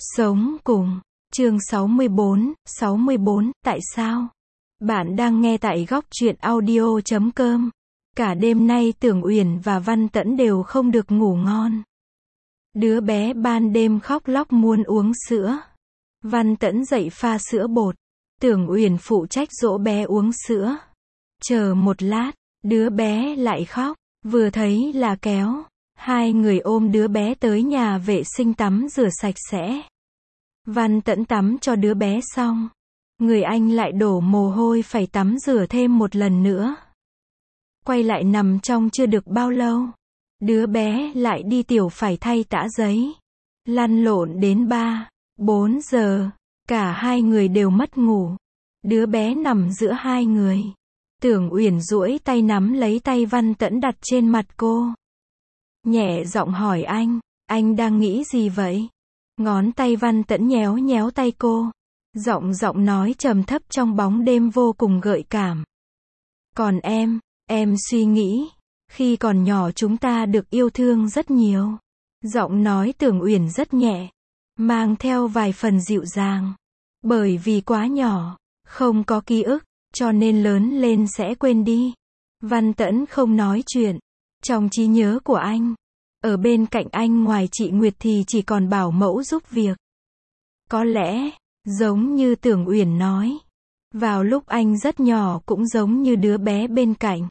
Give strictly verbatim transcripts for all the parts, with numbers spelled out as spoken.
Sống cùng. Chương sáu mươi bốn, sáu mươi bốn, tại sao? Bạn đang nghe tại góc truyện audio chấm com. Cả đêm nay Tưởng Uyển và Văn Tẫn đều không được ngủ ngon. Đứa bé ban đêm khóc lóc muốn uống sữa. Văn Tẫn dậy pha sữa bột. Tưởng Uyển phụ trách dỗ bé uống sữa. Chờ một lát, đứa bé lại khóc, vừa thấy là kéo. Hai người ôm đứa bé tới nhà vệ sinh tắm rửa sạch sẽ. Văn Tẫn tắm cho đứa bé xong, người anh lại đổ mồ hôi phải tắm rửa thêm một lần nữa. Quay lại nằm trong chưa được bao lâu, đứa bé lại đi tiểu phải thay tã giấy. Lăn lộn đến ba, bốn giờ, cả hai người đều mất ngủ. Đứa bé nằm giữa hai người. Tưởng Uyển duỗi tay nắm lấy tay Văn Tẫn đặt trên mặt cô. Nhẹ giọng hỏi anh, anh đang nghĩ gì vậy? Ngón tay Văn Tẫn nhéo nhéo tay cô. Giọng giọng nói trầm thấp trong bóng đêm vô cùng gợi cảm. Còn em, em suy nghĩ, khi còn nhỏ chúng ta được yêu thương rất nhiều. Giọng nói Tưởng Uyển rất nhẹ, mang theo vài phần dịu dàng. Bởi vì quá nhỏ, không có ký ức, cho nên lớn lên sẽ quên đi. Văn Tẫn không nói chuyện. Trong trí nhớ của anh, ở bên cạnh anh ngoài chị Nguyệt thì chỉ còn bảo mẫu giúp việc. Có lẽ, giống như Tưởng Uyển nói, vào lúc anh rất nhỏ cũng giống như đứa bé bên cạnh.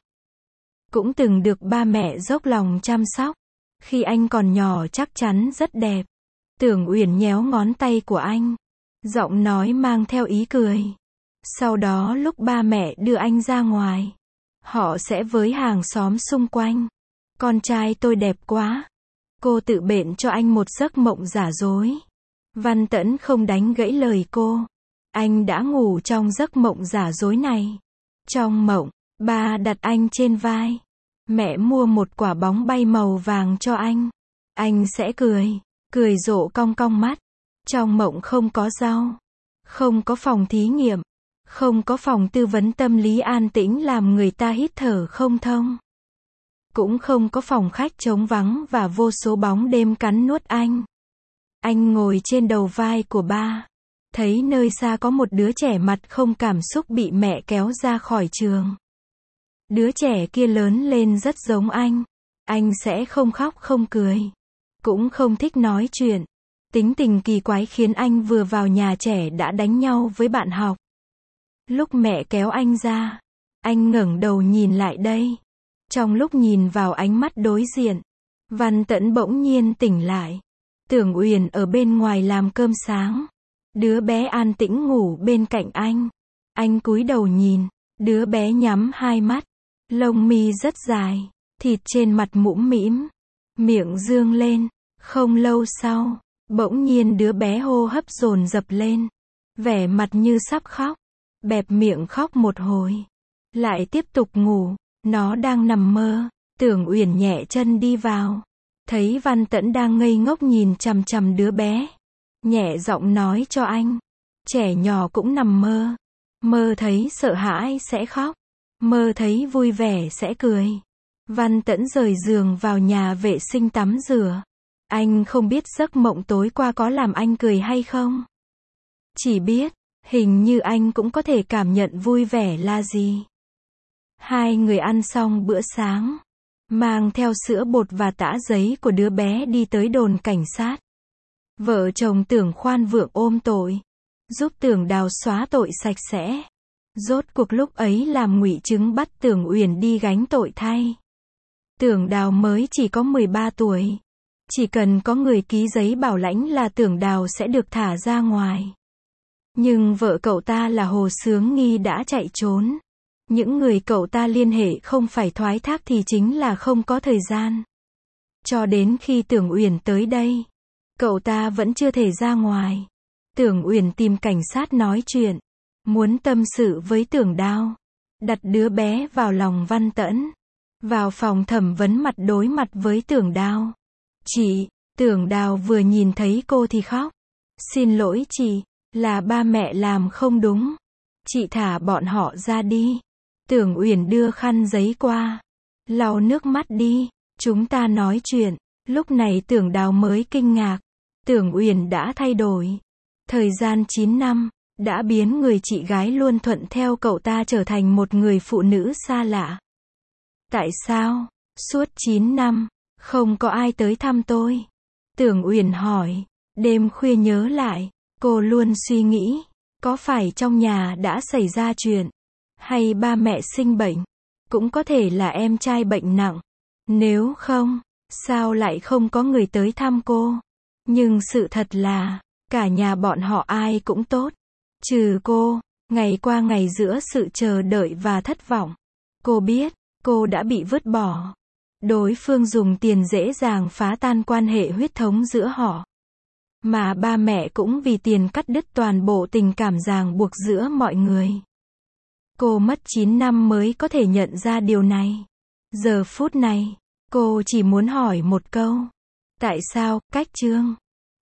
Cũng từng được ba mẹ dốc lòng chăm sóc. Khi anh còn nhỏ chắc chắn rất đẹp. Tưởng Uyển nhéo ngón tay của anh. Giọng nói mang theo ý cười. Sau đó lúc ba mẹ đưa anh ra ngoài, họ sẽ với hàng xóm xung quanh. Con trai tôi đẹp quá. Cô tự bện cho anh một giấc mộng giả dối. Văn Tẫn không đánh gãy lời cô. Anh đã ngủ trong giấc mộng giả dối này. Trong mộng, ba đặt anh trên vai. Mẹ mua một quả bóng bay màu vàng cho anh. Anh sẽ cười, cười rộ cong cong mắt. Trong mộng không có rau, không có phòng thí nghiệm, không có phòng tư vấn tâm lý an tĩnh làm người ta hít thở không thông. Cũng không có phòng khách trống vắng và vô số bóng đêm cắn nuốt anh. Anh ngồi trên đầu vai của ba. Thấy nơi xa có một đứa trẻ mặt không cảm xúc bị mẹ kéo ra khỏi trường. Đứa trẻ kia lớn lên rất giống anh. Anh sẽ không khóc không cười. Cũng không thích nói chuyện. Tính tình kỳ quái khiến anh vừa vào nhà trẻ đã đánh nhau với bạn học. Lúc mẹ kéo anh ra, anh ngẩng đầu nhìn lại đây. Trong lúc nhìn vào ánh mắt đối diện, Văn Tẫn bỗng nhiên tỉnh lại. Tưởng Uyển ở bên ngoài làm cơm sáng. Đứa bé an tĩnh ngủ bên cạnh anh. Anh cúi đầu nhìn, đứa bé nhắm hai mắt. Lông mi rất dài, thịt trên mặt mũm mĩm, miệng dương lên. Không lâu sau, bỗng nhiên đứa bé hô hấp dồn dập lên, vẻ mặt như sắp khóc, bẹp miệng khóc một hồi, lại tiếp tục ngủ. Nó đang nằm mơ. Tưởng Uyển nhẹ chân đi vào, thấy Văn Tẫn đang ngây ngốc nhìn chằm chằm đứa bé, nhẹ giọng nói cho anh, trẻ nhỏ cũng nằm mơ, mơ thấy sợ hãi sẽ khóc, mơ thấy vui vẻ sẽ cười. Văn Tẫn rời giường vào nhà vệ sinh tắm rửa. Anh không biết giấc mộng tối qua có làm anh cười hay không. Chỉ biết, hình như anh cũng có thể cảm nhận vui vẻ là gì. Hai người ăn xong bữa sáng, mang theo sữa bột và tã giấy của đứa bé đi tới đồn cảnh sát. Vợ chồng Tưởng khoan vượng ôm tội, giúp Tưởng Đào xóa tội sạch sẽ. Rốt cuộc lúc ấy làm ngụy chứng bắt Tưởng Uyển đi gánh tội thay. Tưởng Đào mới chỉ có mười ba tuổi. Chỉ cần có người ký giấy bảo lãnh là Tưởng Đào sẽ được thả ra ngoài. Nhưng vợ cậu ta là Hồ Sướng Nghi đã chạy trốn. Những người cậu ta liên hệ không phải thoái thác thì chính là không có thời gian. Cho đến khi Tưởng Uyển tới đây, cậu ta vẫn chưa thể ra ngoài. Tưởng Uyển tìm cảnh sát nói chuyện, muốn tâm sự với Tưởng Đào, đặt đứa bé vào lòng Văn Tẫn. Vào phòng thẩm vấn mặt đối mặt với Tưởng Đào. Chị, Tưởng Đào vừa nhìn thấy cô thì khóc. Xin lỗi chị, là ba mẹ làm không đúng. Chị thả bọn họ ra đi. Tưởng Uyển đưa khăn giấy qua, lau nước mắt đi, chúng ta nói chuyện. Lúc này Tưởng Đào mới kinh ngạc, Tưởng Uyển đã thay đổi. Thời gian chín năm, đã biến người chị gái luôn thuận theo cậu ta trở thành một người phụ nữ xa lạ. Tại sao? Suốt chín năm, không có ai tới thăm tôi. Tưởng Uyển hỏi. Đêm khuya nhớ lại, cô luôn suy nghĩ, có phải trong nhà đã xảy ra chuyện, hay ba mẹ sinh bệnh, cũng có thể là em trai bệnh nặng. Nếu không, sao lại không có người tới thăm cô? Nhưng sự thật là, cả nhà bọn họ ai cũng tốt, trừ cô. Ngày qua ngày giữa sự chờ đợi và thất vọng, cô biết, cô đã bị vứt bỏ. Đối phương dùng tiền dễ dàng phá tan quan hệ huyết thống giữa họ. Mà ba mẹ cũng vì tiền cắt đứt toàn bộ tình cảm ràng buộc giữa mọi người. Cô mất chín năm mới có thể nhận ra điều này. Giờ phút này, cô chỉ muốn hỏi một câu. Tại sao, Cách Trương?